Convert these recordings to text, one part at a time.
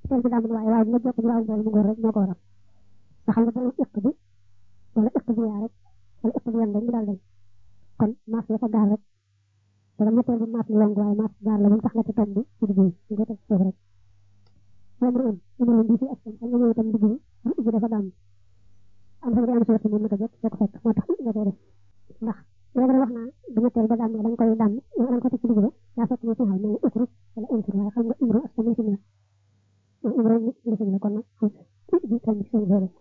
teel bi daa mën waaye nga jokk waaw mbool mu góor rek moo ko waral nga xam nga borom ëpp bi wala ëpp bi yaa rek wala ëpp bi yan rek mu daal dañ kon maas la fa gaar rek te dama teel bi maas lu long waaye maas gaar la bu tax nga ci tomb ci digg bi nga teg suuf rek moom la am di fi ak xam nga ñëw itam digg bi dafa daam am sa am solo moom naka jot foo ko fekk moo tax nga koy def ndax léegi wax naa bu ñetteel ba daam dañ koy daam dañ ko teg ci digg ba yaa fekk ñu taxaw mais ukru wala intru waaye xam nga imru ak sama sim la imru ni sim la kon nag bi tam ci seen jëre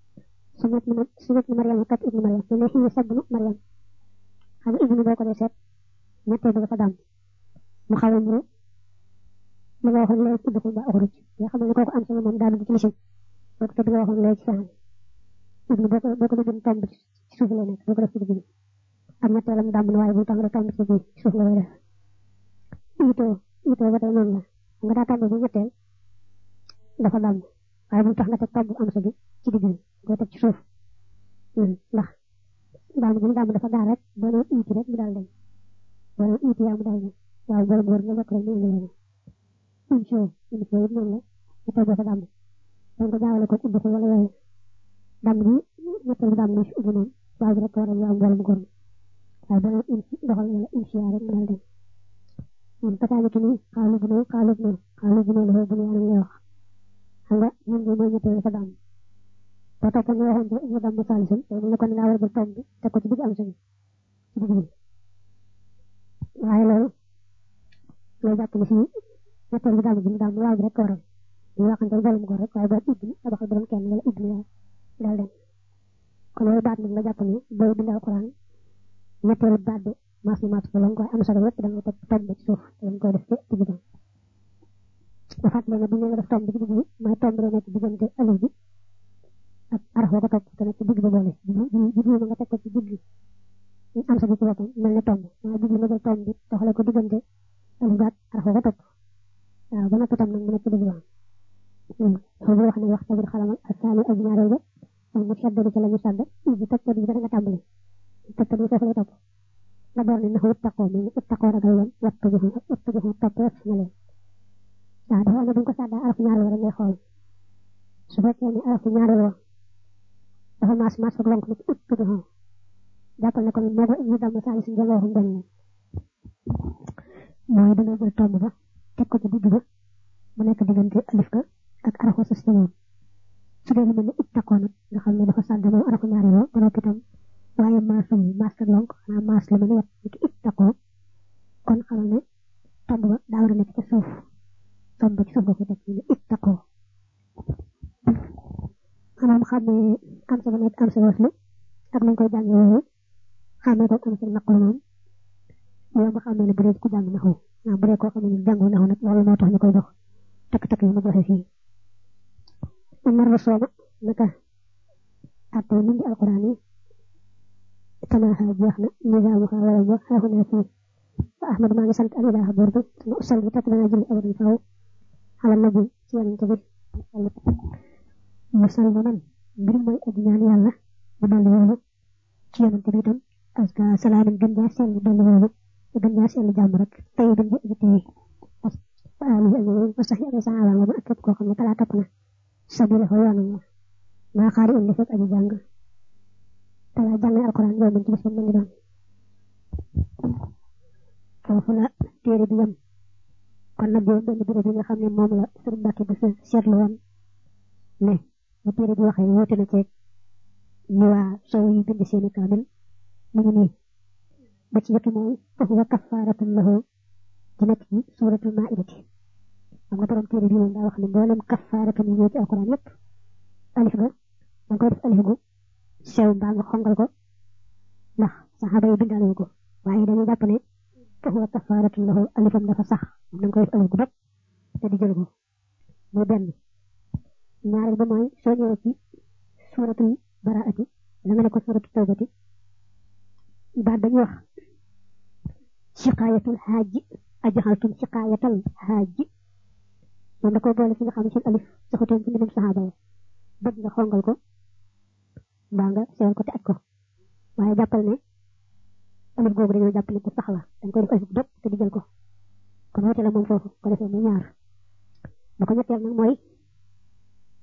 sunnat Maryam kat ibnu Maryam ne xi sabnu Maryam xam nga ibnu boo ko dee seet ñetteel ba dafa daam mu xaw a muru li nga waxoon léegi ci dëkk ba uxruj nga xam ne kooku am sama moom daal di ci lisim kooku te bi nga waxoon léegi ci saxam ibnu boo ko doon tomb ci suuf la nekk boo ko def ci digg bi am ñetteelam damm na waaye bu tam rek tomb ci biir suuf la def itoo ba tey noonu la nga daa tomb bu ñetteel dafa damm waaye bu tax nga teg tomb am sa bi ci digg bi nga teg ci suuf ndax damm bu damm dafa gaa rek boo nee iti rek mu daal dem boo nee iti yaa mu daal dem waaye borom wër nga bokk rek mu indi leen émission it noonu la nga tey dafa damm donc jaawale ko ubbi ko wala yooyu damm bi ñetteel bi damm na si ubbi noonu waaye bi rek waral yaa mboolem góor waaye boo nee doxal wala émission rek mu daal dem moom pataani ki nii xaalu bu noonu la bu ñu lay wax xam nga ñun de mooy ñetteel dafa damm boo toppee ñu waxoon ñu damm saalisam te ñu ko ne laa war a jël tomb bi teg ko ci digg am sa ci digg bi waaye loolu lay jàpp ne fii ñetteel bi damm bi mu damm waaye bi rek ko waral ñu waxante mboolem góor rek waaye boo ibbi tabaxal borom kenn wala ibbi yaa daal dem kon loolu baat nag nga jàpp ne booy bind alquran ñetteelu baat bi maas ko la nga koy am solo yëpp da nga teg tomb ci suuf da nga koy def ci digg ba nga fàttali ne bu ñu def tomb ci digg bi mooy tomb rek nekk diggante alif bi ak araf ko topp te nekk ci digg ba boole ji nga teg ko ci digg ñu am sa bi ci boppam mel ne tomb waaye digg nga jël tomb bi doxale ko diggante alif bi ak araf ko topp waaw ba noppi tam nag mu nekk ci digg ba foofu wax ne wax tabir xalamal ak saali ak ñaareel ba ak mu seddali ci la ñu sàdd bi teg ko di ba nga tàmbali teg ko di foofu lay topp nga door ne naxu ittaqoo mi ni ittaqoo ragal leen wattu bi topp rek na leen waaw dafa ne bu ñu ko sàddaa arafu ñaareel rek ngay xool su fekkee ne arafu ñaareel wa dafa maas ak lonk ni ci uttu bi jàppal ne ko moo ko ñu dam saali si njëloo waxum benn mooy dana jël tomb ba teg ko ci digg ba mu nekk diggante alif ga ak arafu sës ci moom su dee lu mel ne ittaqoo nag nga xam ne dafa sàdd moom arafu ñaareel wa ba noppi tam waaye maas ak lonk xanaa maas la mel ne ni ki ittaqoo kon xamal ne tomb ba daa war a nekk ci suuf tomb ba ci suuf nga ko teg ni ittaqoo maanaam xam ne am sa ba nekk am sa waslu ak nañ koy jàngee yooyu xamee ko am sa naqlu moom yow nga xam ne bu dee ku jàng naxu bu dee koo xam ne jàngu naxu nag loolu moo tax ñu koy jox takk-takk yi mu joxe fii mar sooma naka atte min di alquran yi tanaha jeex na nizaamu xa wala ba xeexu na fii fa ahmad maa ngi sant al ilaha buur bi ma usal bi takk dana julli abadan faw xala nabi ci yonente bi musal ma man mbir mooy aji ñaan yàlla bu dolli woolu ci yonente bi itam aska salaamin gën jaa sell dolli woolu gën jaa sell jàmm rek tey gën jaa aji tey fa alihi ak ñoom fa sax yi sa ala ma ak képp koo xam ne talaa topp na sabila fa yoonam la maa xaari indi fekk aji jàng talaa jàng alquran yow man ci bis ba mu ngi doon foofu la téere bi yem kon nag yow benn béréb yi nga xam ne moom la sëriñ Mbàkke ba seetlu woon ne bu téere bi waxee wóote na ceeg ni waa sow yi bind seeni kaamil mu ngi nii ba ci yëkk mooy fa huwa kafaaratun lahu di nekk ci suuratul maa'idati xam nga borom téere bi moom daa wax ne mboolem kafaaratun yi ñëw ci alquran yëpp alif ga da nga koy def alif gu sew mbaa nga xongal ko ndax saxaaba yi bindaale ko waaye dañuy jàpp ne fa huwa kafaaratun lahu alifam dafa sax moom da nga koy def alif gu dog te di jël ko muy benn ñaareel ba mooy soo ñëwee ci suuratul baraati la nga ne ko suuratul tawbati baat dañuy wax siqaayatul haaji ajaxaltum siqaayatal haaji moom da ko boole fi nga xam ne seen alif saxutoon ci mbindum saxaaba yi bëgg nga xongal ko mbaa nga sewal ko te aj ko waaye jàppal ne alif googu dañoo jàpp ne ko sax la dañ koy def alif dog te di jël ko kon wute la moom foofu ko defee muy ñaar ba ko ñetteel nag mooy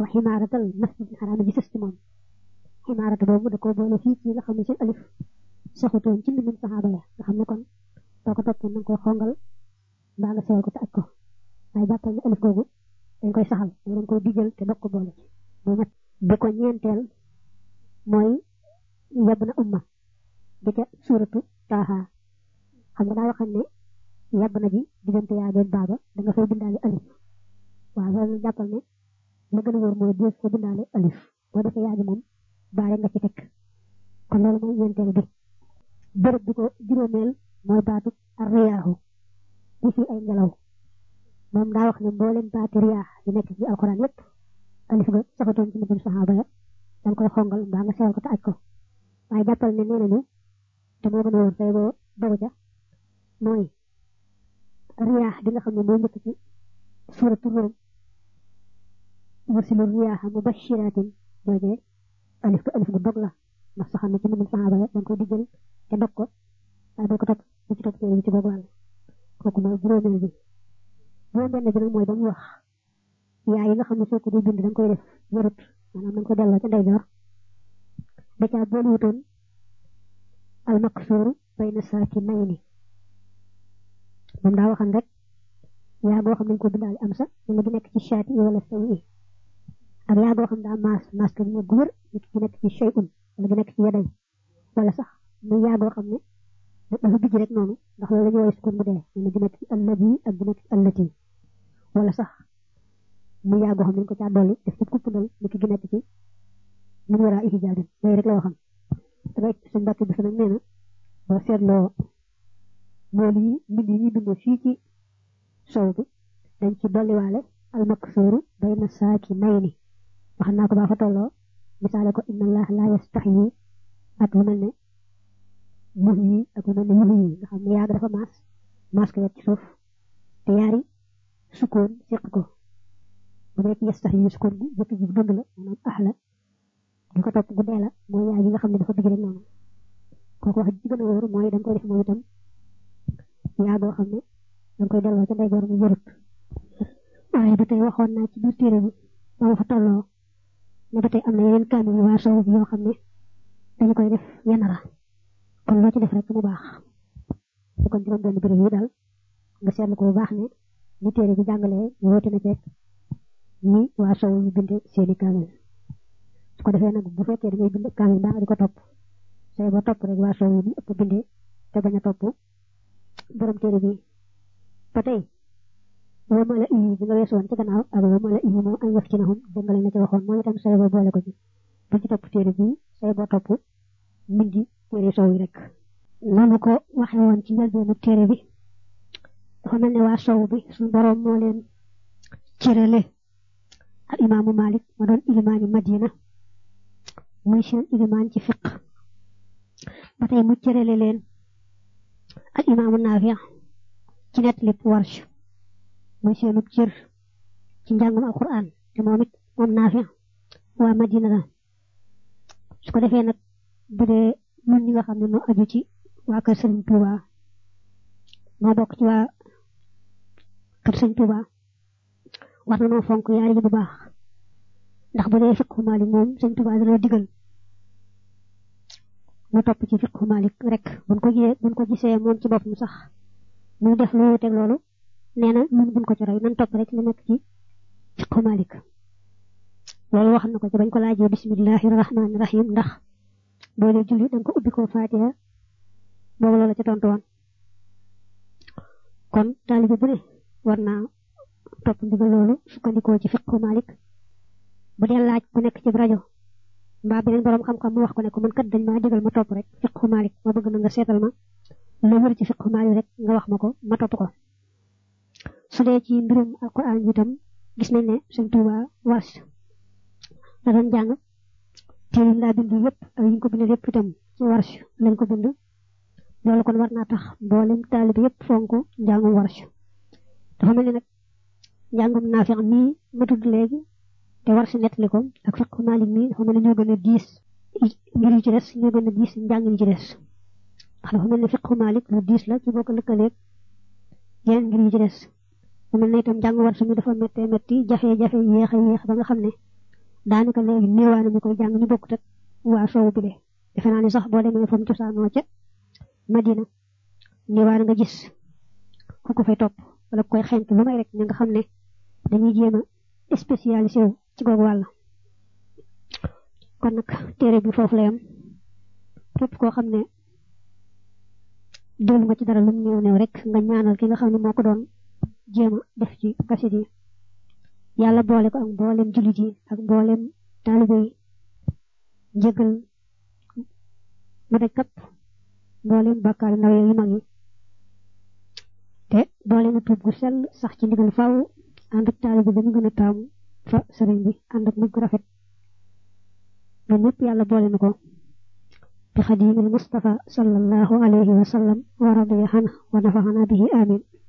wa ximaaratal masjidil xaraam ji sës ci moom ximaarata boobu da koo boole fii ci nga xam ne seen alif saxutoon ci mbindum saxaaba ya nga xam ne kon soo ko toppoon nanga koy xongal mbaa nga sewal ko te aj ko waaye jàppal ne alif googu dañ koy saxal dañ koy dijjal te dog ko boole ci bu mat bi ko ñeenteel mooy yab na umma di ca suuratu taaha xam nga daa waxam ne yab na ji diggante yaa doon baaba da nga fay bindaale alif waaw loolu jàppal ne la gën a wóor mooy dees fa bindaale alif boo defee yaa ji moom baare nga ci teg kon loolu mooy ñeenteel bi bërëb bi ko juróomeel mooy baatu ar-riyaahu di fi ay ngelaw moom daa wax ne mboolem baati riyaax yi nekk ci alxuraan yépp alif ga saxatoon ci mbindum saxaaba ya danga koy xongal mbaa nga sewal ko te aj ko waaye jàppal ne nee nañu te moo gën a wóor say boo dogu ca mooy riyaax di nga xam ne moo njëkk ci suuratu Ruum yursilu riyaaha mubashiraatin joojee alif gu dog la ndax saxam ne ci mbindum saxaaba ya danga koy diggal te dog ko waaye boo ko topp bu ci topp téere bi ci boobu wàll kooku mooy juróomeel bi juróom-benn bi nag mooy dañuy wax yaa yi nga xam ne soo ko di bind danga koy def yarut maanaam danga koy delloo ca ndeyjoor da caa boole wutoon al maksuuru bayna saakinayni moom daa waxan rek yaa boo xam ne dañ ko bindaale am sa ñu ngi nekk ci shaati wala sawi ak yaa boo xam daa maas ka ñu gu wër nit ki nekk ci shay'un wala gi nekk ci yaday wala sax mu yaa boo xam ne dafa bijj rek noonu ndax loolu la ñuy woy sukkoon mu dee ñu ngi nekk ci alladi ak gi nekk ci allati wala sax mu yaa boo xam ne dañ ko caa dolli def ci kuppandal nit ki gi nekk ci min waraa ihijaabin mooy rek la waxam dangay suñ mbàkk bi nag nee na boo seetloo mool yi mbind yi ñuy bindee fii ci sow bi dañ ci dolliwaale al maksuuru bayna saakinayni wax naa ko baa fa tolloo misaale ko inna allah la yastaxyi ak lu mel ne mux yi ak lu mel ne mux yi nga xam ne yàgg dafa maas ko yet ci suuf te yaari sukkoon seq ko bu nekk yastaxyi sukkoon gu jëkk ji dund la maanaam axla di ko topp gu dee la mooy yaay yi nga xam ne dafa digg rek noonu kooku wax ci gën a wóor mooy dañ koy def moom itam yaa boo xam ne dañ koy delloo ca ndeyjoor mu wërut waaye ba tey waxoon naa ci biir téere bi ba fa tolloo ne ba tey am na yeneen kaamil yu waa sow bi yoo xam ne dañu koy def yenara kon loo ci def rek mu baax bu kon juróom benn béréb yi daal nga seetlu ko bu baax ne ni téere bi jàngalee woote na ceeg ni waa sow yu binde seeni kaamil su ko defee nag bu fekkee da ngay bind kaamil mbaa nga di ko topp say ba topp rek waa sow bi ëpp bindee te bañ a topp borom téere bi ba tey wama la iyi bi nga weesu woon ci gannaaw ak wama la iyi moom ay wax ci naxum dëngale na ci waxoon moom itam say ba boole ko ci bu ci topp téere bi say ba topp mindi téere sow yi rek noonu ko waxe woon ci njëlbeenu téere bi dafa mel ne waa sow bi suñu borom moo leen cërale ak imaamu Malik ma doon ilimaani Madina muy seen ilimaan ci fiq ba tey mu cërale leen ak imaamu Naafi ci net lépp Warsh muy seenub cër ci njàngum alquran te moom it moom Naafi waa Madina la su ko defee nag bu dee ñun ñi nga xam ne noo aju ci waa kër Sëriñ Tuuba noo bokk ci waa kër Sëriñ Tuuba war na noo fonk yaari yi bu baax ndax bu dee fiqhu Malik moom Sëriñ Tuuba dana digal mu topp ci fiqhu Malik rek buñ ko gisee moom ci boppam sax muy def lu wuteeg loolu nee na ñun buñ ko ci roy nan topp rek lu nekk ci fiqhu Malik loolu wax na ko ci bañ ko laajee bismillahi rahmaani rahim ndax boo dee julli danga ko ubbi ko Fatiha boobu loola ca tontu woon kon taalibe bu ne war naa topp ndigal loolu sukkandikoo ci fiqhu Malik bu dee laaj ku nekk ci rajo mbaa beneen borom xam-xam mu wax ko ne ko man kat dañ maa digal ma topp rek fiqhu Malik ma bëgg na nga seetal ma lu wër ci fiqhu Malik rek nga wax ma ko ma topp ko su dee ci mbirum alquran bi itam gis nañ ne Sëriñ Tuuba Warsh da doon jàng téere laa bind yëpp ak yi ñu ko bind lépp itam ci Warsh lañ ko bind loolu kon war naa tax mboolem taalibe yëpp fonk njàngum Warsh dafa mel ni nag njàngum Naafi mii ma tudd léegi te Warsh nettali ko ak fiqhu Malik mii dafa mel ni ñoo gën a diis ngir yu ci des ñoo gën a diis njàng yi ci des ndax dafa mel ni fiqhu Malik lu diis la ci boo ko lëkkaleeg yeneen ngir yu ci des dafa mel ni itam njàng Warsh mi dafa méttee métti jafe-jafe yéex a yéex ba nga xam ne daanaka léegi néewaane ñu koy jàng ñu bokkut ak waa soowu bi de defe naa ne sax boo demee fa mu cosaanoo ca Madina néewaane nga gis ku ko fay topp wala koy xent lu may rek ña nga xam ne dañuy jéem a spécialisé wu ci googu wàll kon nag téere bi foofu la yam képp koo xam ne doolu nga ci dara lu mu néew néew rek nga ñaanal ki nga xam ne moo ko doon jéem a def ci kasit yi yàlla boole ko ak mboolem jullit yi ak mboolem taalibe yi njëgal mu daj kapp mboolem bàkkaar ndaw yu mag yi te boole na tuub gu sell sax ci ndigal faaw ànd ak taalibe ba ñu gën a taamu fa sëriñ bi ànd ak mujj gu rafet ñoom ñëpp yàlla boole na ko bi xadimil Mustafa sallallahu alayhi wa sallam wa radiya anhu wa nafaxana bihi amin